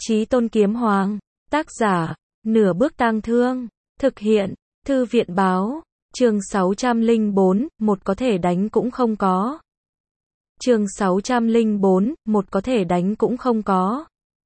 Chí Tôn Kiếm Hoàng, tác giả, Nửa Bước Tang Thương, thực hiện, Thư viện báo, chương 604, một có thể đánh cũng không có. Chương 604, một có thể đánh cũng không có.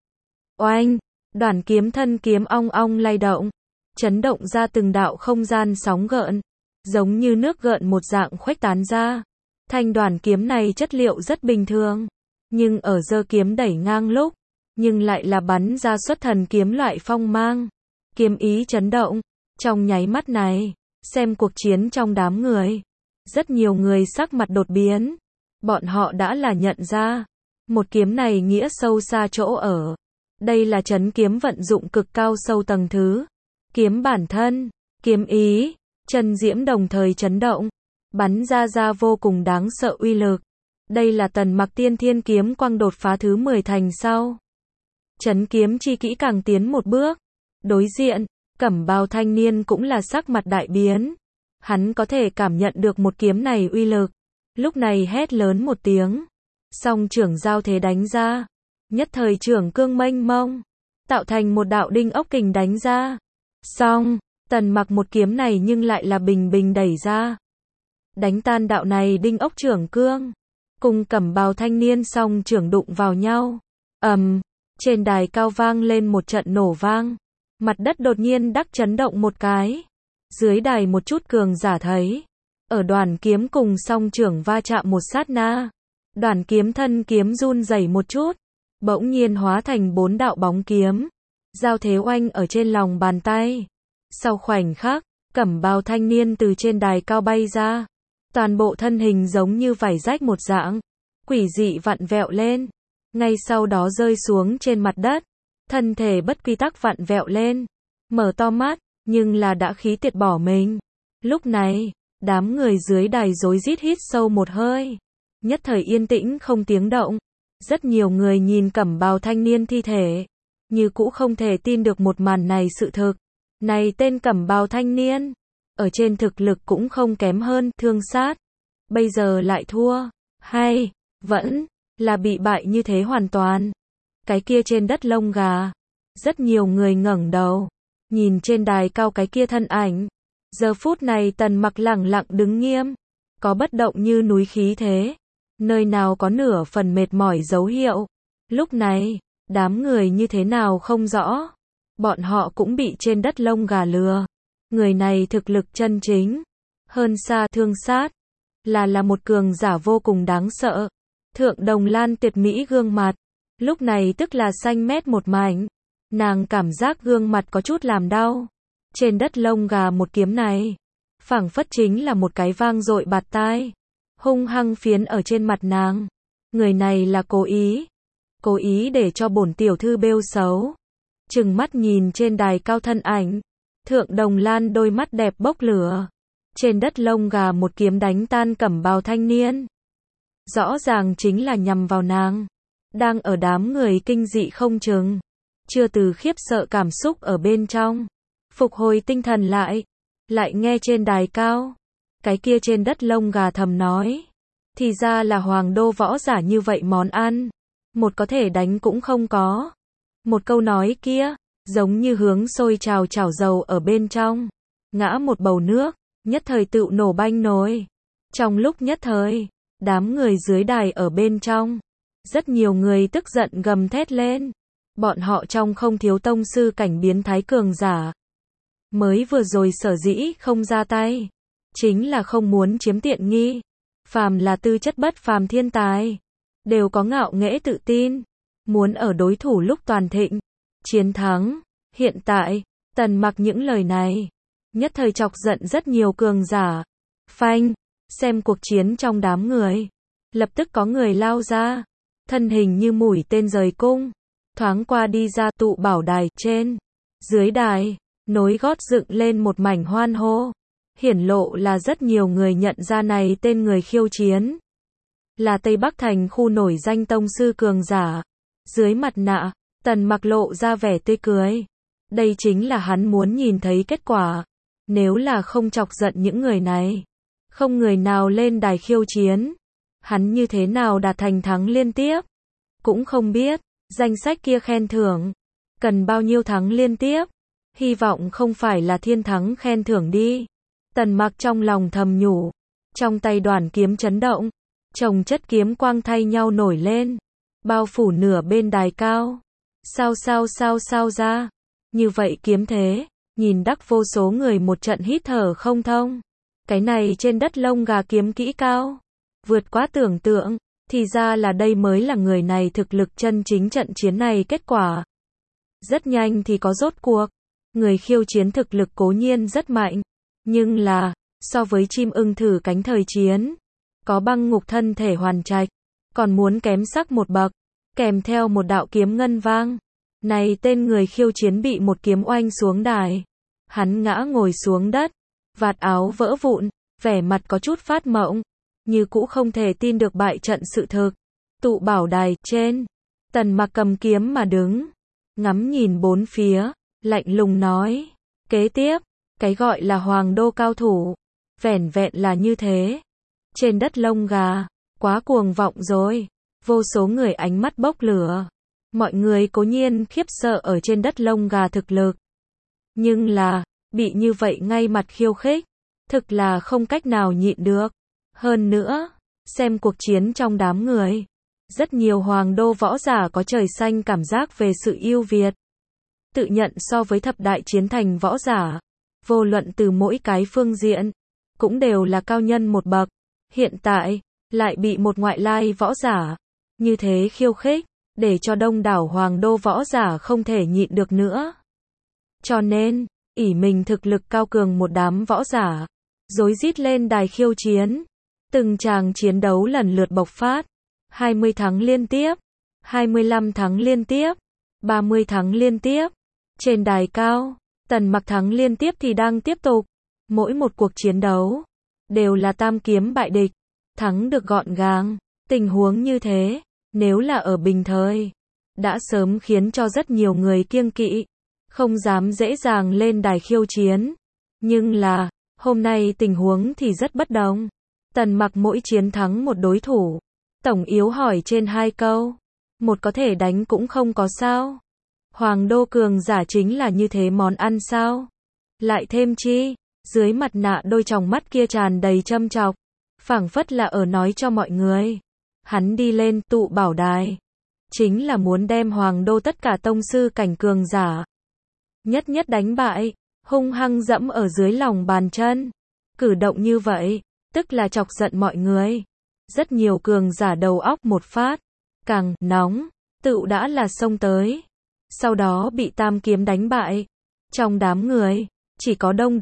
Oanh, đoạn kiếm thân kiếm ong ong lay động, chấn động ra từng đạo không gian sóng gợn, giống như nước gợn một dạng khuếch tán ra. Thanh đoàn kiếm này chất liệu rất bình thường, nhưng ở giơ kiếm đẩy ngang lúc, nhưng lại là bắn ra xuất thần kiếm loại phong mang. Kiếm ý chấn động, trong nháy mắt này, xem cuộc chiến trong đám người. Rất nhiều người sắc mặt đột biến, bọn họ đã là nhận ra, một kiếm này nghĩa sâu xa chỗ ở. Đây là trấn kiếm vận dụng cực cao sâu tầng thứ. Kiếm bản thân, kiếm ý, chân diễm đồng thời chấn động, bắn ra vô cùng đáng sợ uy lực. Đây là Tần Mặc tiên thiên kiếm quang đột phá thứ 10 thành sau. Trấn kiếm chi kỹ càng tiến một bước. Đối diện, Cẩm Bào thanh niên cũng là sắc mặt đại biến. Hắn có thể cảm nhận được một kiếm này uy lực. Lúc này hét lớn một tiếng. Song trưởng giao thế đánh ra. Nhất thời trưởng cương mênh mông, tạo thành một đạo đinh ốc kình đánh ra. Song, Tần Mặc một kiếm này nhưng lại là bình bình đẩy ra. Đánh tan đạo này đinh ốc trưởng cương. Cùng Cẩm Bào thanh niên song trưởng đụng vào nhau. Trên đài cao vang lên một trận nổ vang. Mặt đất đột nhiên đắc chấn động một cái. Dưới đài một chút cường giả thấy. Ở đoàn kiếm cùng song trưởng va chạm một sát na. Đoàn kiếm thân kiếm run rẩy một chút. Bỗng nhiên hóa thành 4 đạo bóng kiếm. Giao thế oanh ở trên lòng bàn tay. Sau khoảnh khắc, Cẩm Bào thanh niên từ trên đài cao bay ra. Toàn bộ thân hình giống như vải rách một dạng. Quỷ dị vặn vẹo lên. Ngay sau đó rơi xuống trên mặt đất. Thân thể bất quy tắc vặn vẹo lên. Mở to mắt, nhưng là đã khí tiệt bỏ mình. Lúc này, đám người dưới đài rối rít hít sâu một hơi. Nhất thời yên tĩnh không tiếng động. Rất nhiều người nhìn Cẩm Bào thanh niên thi thể. Như cũ không thể tin được một màn này sự thực. Này tên Cẩm Bào thanh niên. Ở trên thực lực cũng không kém hơn Thương Sát. Bây giờ lại thua. Hay, vẫn là bị bại như thế hoàn toàn. Cái kia trên đất lông gà. Rất nhiều người ngẩng đầu. Nhìn trên đài cao cái kia thân ảnh. Giờ phút này Tần Mặc lẳng lặng đứng nghiêm. Có bất động như núi khí thế. Nơi nào có nửa phần mệt mỏi dấu hiệu. Lúc này, đám người như thế nào không rõ. Bọn họ cũng bị trên đất lông gà lừa. Người này thực lực chân chính. Hơn xa Thương Sát. Là một cường giả vô cùng đáng sợ. Thượng Đồng Lan tuyệt mỹ gương mặt. Lúc này tức là xanh mét một mảnh. Nàng cảm giác gương mặt có chút làm đau. Trên đất lông gà một kiếm này. Phảng phất chính là một cái vang dội bạt tai. Hung hăng phiến ở trên mặt nàng. Người này là cố ý. Cố ý để cho bổn tiểu thư bêu xấu. Trừng mắt nhìn trên đài cao thân ảnh. Thượng Đồng Lan đôi mắt đẹp bốc lửa. Trên đất lông gà một kiếm đánh tan Cẩm Bào thanh niên. Rõ ràng chính là nhằm vào nàng. Đang ở đám người kinh dị không chừng. Chưa từ khiếp sợ cảm xúc ở bên trong. Phục hồi tinh thần lại. Lại nghe trên đài cao. Cái kia trên đất lông gà thầm nói. Thì ra là hoàng đô võ giả như vậy món ăn. Một có thể đánh cũng không có. Một câu nói kia. Giống như hướng sôi trào chảo dầu ở bên trong. Ngã một bầu nước. Nhất thời tự nổ banh nồi. Trong lúc nhất thời. Đám người dưới đài ở bên trong. Rất nhiều người tức giận gầm thét lên. Bọn họ trong không thiếu tông sư cảnh biến thái cường giả. Mới vừa rồi sở dĩ không ra tay. Chính là không muốn chiếm tiện nghi. Phàm là tư chất bất phàm thiên tài. Đều có ngạo nghễ tự tin. Muốn ở đối thủ lúc toàn thịnh. Chiến thắng. Hiện tại, Tần Mặc những lời này. Nhất thời chọc giận rất nhiều cường giả. Phanh. Xem cuộc chiến trong đám người. Lập tức có người lao ra. Thân hình như mũi tên rời cung. Thoáng qua đi ra tụ bảo đài trên. Dưới đài. Nối gót dựng lên một mảnh hoan hô. Hiển lộ là rất nhiều người nhận ra này tên người khiêu chiến. Là Tây Bắc Thành khu nổi danh tông sư cường giả. Dưới mặt nạ, Tần Mặc lộ ra vẻ tươi cười. Đây chính là hắn muốn nhìn thấy kết quả. Nếu là không chọc giận những người này. Không người nào lên đài khiêu chiến. Hắn như thế nào đạt thành thắng liên tiếp. Cũng không biết. Danh sách kia khen thưởng. cần bao nhiêu thắng liên tiếp? Hy vọng không phải là thiên thắng khen thưởng đi. Tần Mặc trong lòng thầm nhủ. Trong tay đoàn kiếm chấn động. Chồng chất kiếm quang thay nhau nổi lên. Bao phủ nửa bên đài cao. Sao ra. Như vậy kiếm thế. Nhìn đắc vô số người một trận hít thở không thông. Cái này trên đất lông gà kiếm kỹ cao. Vượt quá tưởng tượng. Thì ra là đây mới là người này thực lực chân chính trận chiến này kết quả. Rất nhanh thì có rốt cuộc. Người khiêu chiến thực lực cố nhiên rất mạnh. Nhưng là, so với chim ưng thử cánh thời chiến. Có băng ngục thân thể hoàn trạch. Còn muốn kém sắc một bậc. Kèm theo một đạo kiếm ngân vang. Này tên người khiêu chiến bị một kiếm oanh xuống đài. Hắn ngã ngồi xuống đất. Vạt áo vỡ vụn. Vẻ mặt có chút phát mộng. Như cũ không thể tin được bại trận sự thực. Tụ bảo đài trên. Tần Mặc cầm kiếm mà đứng. Ngắm nhìn bốn phía. Lạnh lùng nói. Kế tiếp. Cái gọi là hoàng đô cao thủ. Vẻn vẹn là như thế. Trên đất lông gà. Quá cuồng vọng rồi. Vô số người ánh mắt bốc lửa. Mọi người cố nhiên khiếp sợ ở trên đất lông gà thực lực. Nhưng là. Bị như vậy ngay mặt khiêu khích. Thực là không cách nào nhịn được. Hơn nữa. Xem cuộc chiến trong đám người. Rất nhiều hoàng đô võ giả có trời xanh cảm giác về sự ưu việt. Tự nhận so với thập đại chiến thành võ giả. Vô luận từ mỗi cái phương diện. Cũng đều là cao nhân một bậc. Hiện tại. Lại bị một ngoại lai võ giả. Như thế khiêu khích. Để cho đông đảo hoàng đô võ giả không thể nhịn được nữa. Cho nên. ỷ mình thực lực cao cường một đám võ giả. Rối rít lên đài khiêu chiến. Từng tràng chiến đấu lần lượt bộc phát. 20 thắng liên tiếp. 25 thắng liên tiếp. 30 thắng liên tiếp. Trên đài cao. Tần Mặc thắng liên tiếp thì đang tiếp tục. Mỗi một cuộc chiến đấu. Đều là tam kiếm bại địch. Thắng được gọn gàng. Tình huống như thế. Nếu là ở bình thời. Đã sớm khiến cho rất nhiều người kiêng kỵ. Không dám dễ dàng lên đài khiêu chiến. Nhưng là. Hôm nay tình huống thì rất bất đồng. Tần Mặc mỗi chiến thắng một đối thủ. Tổng yếu hỏi trên 2 câu. Một có thể đánh cũng không có sao. Hoàng đô cường giả chính là như thế món ăn sao? Lại thêm chi? Dưới mặt nạ đôi tròng mắt kia tràn đầy châm chọc. Phảng phất là ở nói cho mọi người. Hắn đi lên tụ bảo đài. Chính là muốn đem hoàng đô tất cả tông sư cảnh cường giả. Nhất nhất đánh bại. Hung hăng dẫm ở dưới lòng bàn chân. Cử động như vậy. Tức là chọc giận mọi người. Rất nhiều cường giả đầu óc một phát. Càng nóng. Tựu đã là xông tới. Sau đó bị tam kiếm đánh bại. Trong đám người. Chỉ có Đông.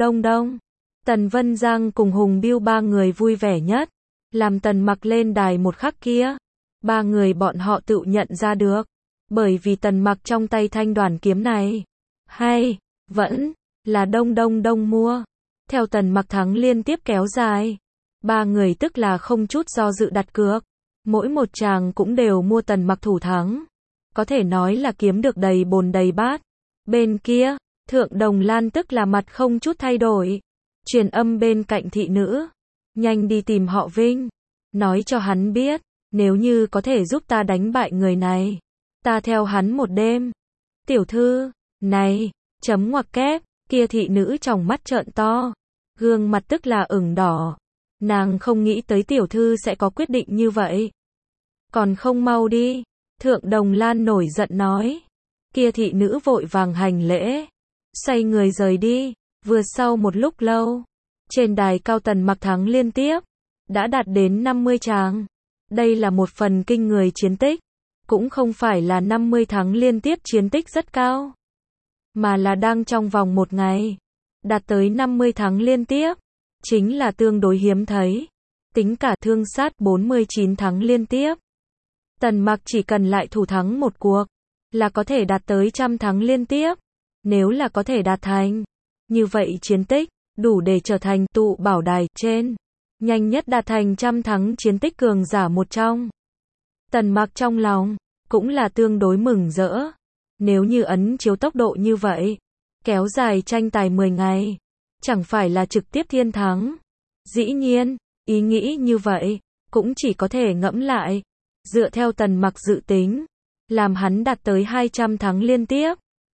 Tần Vân Giang cùng Hùng Biêu ba người vui vẻ nhất. Làm Tần Mặc lên đài một khắc kia. Ba người bọn họ tự nhận ra được. Bởi vì Tần Mặc trong tay thanh đoàn kiếm này. Hay. Vẫn. Là Đông mua. Theo Tần Mặc thắng liên tiếp kéo dài. Ba người tức là không chút do dự đặt cược. Mỗi một chàng cũng đều mua Tần Mặc thủ thắng. Có thể nói là kiếm được đầy bồn đầy bát. Bên kia, Thượng Đồng Lan tức là mặt không chút thay đổi. Truyền âm bên cạnh thị nữ. Nhanh đi tìm họ Vinh. Nói cho hắn biết. Nếu như có thể giúp ta đánh bại người này. Ta theo hắn một đêm. Tiểu thư. Này. Chấm ngoặc kép. Kia thị nữ trong mắt trợn to. Gương mặt tức là ửng đỏ. Nàng không nghĩ tới tiểu thư sẽ có quyết định như vậy. Còn không mau đi. Thượng Đồng Lan nổi giận nói. Kia thị nữ vội vàng hành lễ. Xoay người rời đi. Vừa sau một lúc lâu. Trên đài cao Tần Mặc thắng liên tiếp. Đã đạt đến 50 tràng. Đây là một phần kinh người chiến tích. Cũng không phải là 50 thắng liên tiếp chiến tích rất cao. Mà là đang trong vòng một ngày. Đạt tới 50 thắng liên tiếp. Chính là tương đối hiếm thấy. Tính cả thương sát 49 thắng liên tiếp. Tần Mặc chỉ cần lại thủ thắng một cuộc. Là có thể đạt tới 100 thắng liên tiếp. Nếu là có thể đạt thành. Như vậy chiến tích. Đủ để trở thành tụ bảo đài trên. Nhanh nhất đạt thành 100 thắng chiến tích cường giả một trong. Tần Mặc trong lòng. Cũng là tương đối mừng rỡ. Nếu như ấn chiếu tốc độ như vậy. Kéo dài tranh tài 10 ngày. Chẳng phải là trực tiếp thiên thắng. Dĩ nhiên. Ý nghĩ như vậy. Cũng chỉ có thể ngẫm lại. Dựa theo Tần Mặc dự tính. Làm hắn đạt tới 200 thắng liên tiếp.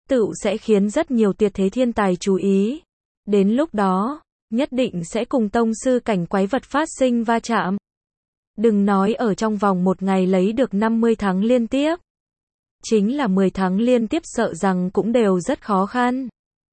tựu sẽ khiến rất nhiều tuyệt thế thiên tài chú ý. Đến lúc đó, nhất định sẽ cùng tông sư cảnh quái vật phát sinh va chạm. Đừng nói ở trong vòng một ngày lấy được 50 thắng liên tiếp. Chính là 10 thắng liên tiếp sợ rằng cũng đều rất khó khăn.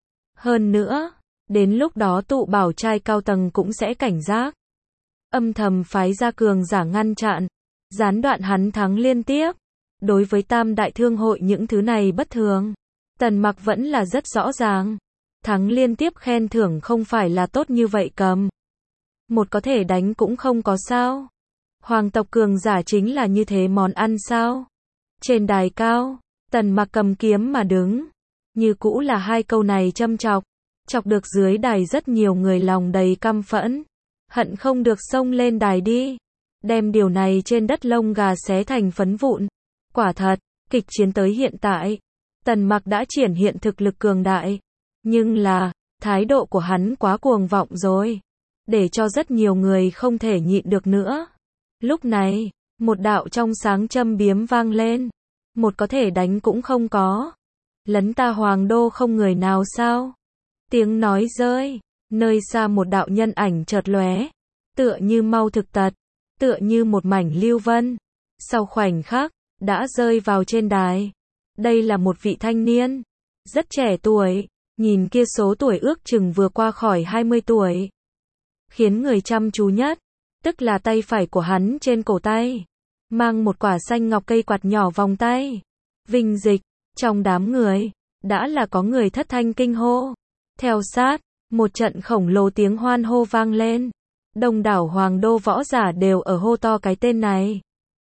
Hơn nữa, đến lúc đó tụ bảo trai cao tầng cũng sẽ cảnh giác. Âm thầm phái ra cường giả ngăn chặn, gián đoạn hắn thắng liên tiếp. Đối với Tam Đại Thương hội những thứ này bất thường, Tần Mặc vẫn là rất rõ ràng. Thắng liên tiếp khen thưởng không phải là tốt như vậy cầm. Một có thể đánh cũng không có sao. Hoàng tộc cường giả chính là như thế món ăn sao? Trên đài cao, Tần Mặc cầm kiếm mà đứng. Như cũ là hai câu này châm chọc. Chọc được dưới đài rất nhiều người lòng đầy căm phẫn. Hận không được xông lên đài đi. Đem điều này trên đất lông gà xé thành phấn vụn. Quả thật, kịch chiến tới hiện tại. Tần Mặc đã triển hiện thực lực cường đại. Nhưng là, thái độ của hắn quá cuồng vọng rồi. Để cho rất nhiều người không thể nhịn được nữa. Lúc này, một đạo trong sáng châm biếm vang lên. Một có thể đánh cũng không có. Lấn ta Hoàng đô không người nào sao? Tiếng nói rơi, nơi xa một đạo nhân ảnh chợt lóe, tựa như mau thực tật, tựa như một mảnh lưu vân. Sau khoảnh khắc, đã rơi vào trên đài. Đây là một vị thanh niên, rất trẻ tuổi, nhìn kia số tuổi ước chừng vừa qua khỏi 20 tuổi. Khiến người chăm chú nhất, tức là tay phải của hắn trên cổ tay, mang một quả xanh ngọc cây quạt nhỏ vòng tay. Vinh Dịch, trong đám người, đã là có người thất thanh kinh hô. Theo sát, một trận khổng lồ tiếng hoan hô vang lên. Đông đảo Hoàng đô võ giả đều ở hô to cái tên này.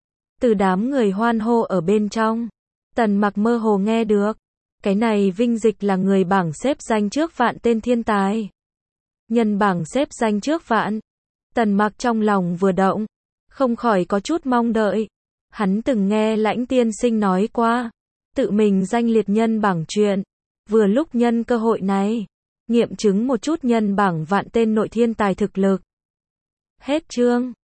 Từ đám người hoan hô ở bên trong, Tần Mặc mơ hồ nghe được. Cái này Vinh Dịch là người bảng xếp danh trước vạn tên thiên tài. Nhân bảng xếp danh trước vạn. Tần Mặc trong lòng vừa động, không khỏi có chút mong đợi. Hắn từng nghe Lãnh tiên sinh nói qua, tự mình danh liệt nhân bảng chuyện. Vừa lúc nhân cơ hội này, nghiệm chứng một chút nhân bảng vạn tên nội thiên tài thực lực. Hết chương.